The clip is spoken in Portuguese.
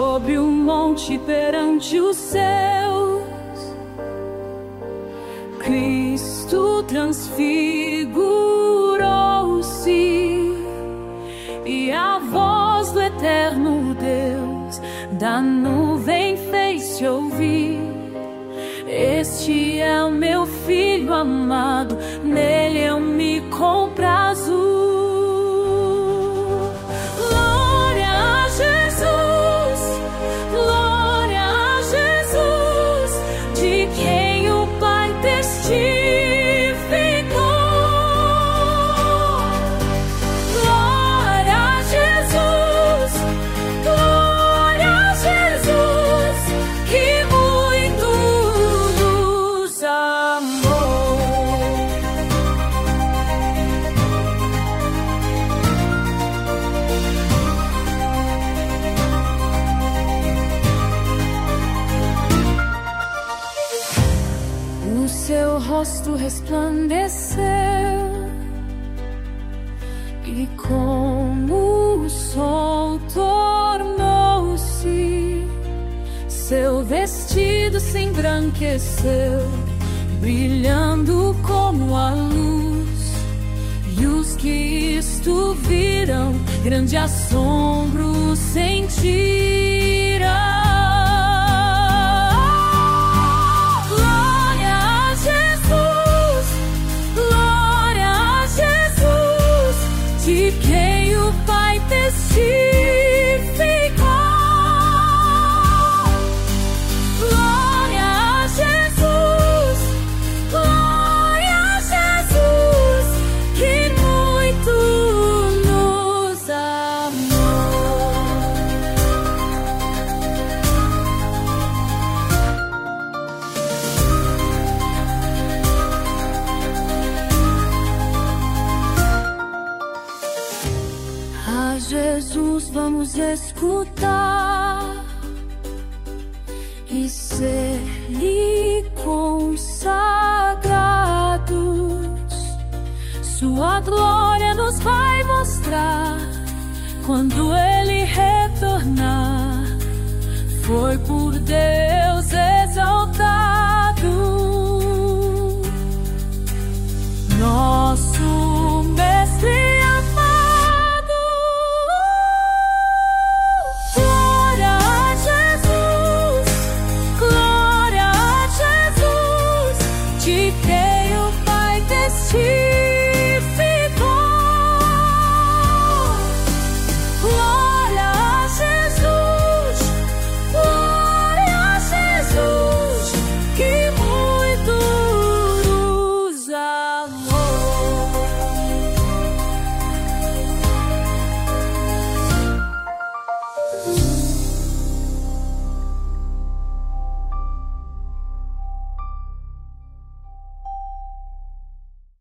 sobre o monte perante os céus, Cristo transfigurou-se, e a voz do eterno Deus da nuvem fez-se ouvir: este é o meu filho amado, nele eu me comprazo. Seu rosto resplandeceu, e como o sol tornou-se, seu vestido se embranqueceu, brilhando como a luz. E os que isto viram, grande assombro sentiram. De quem o Pai testificou. Glória a Jesus, que muito nos amou. A Jesus vamos escutar e ser-lhe consagrados. Sua glória nos vai mostrar quando Ele retornar. Foi por Deus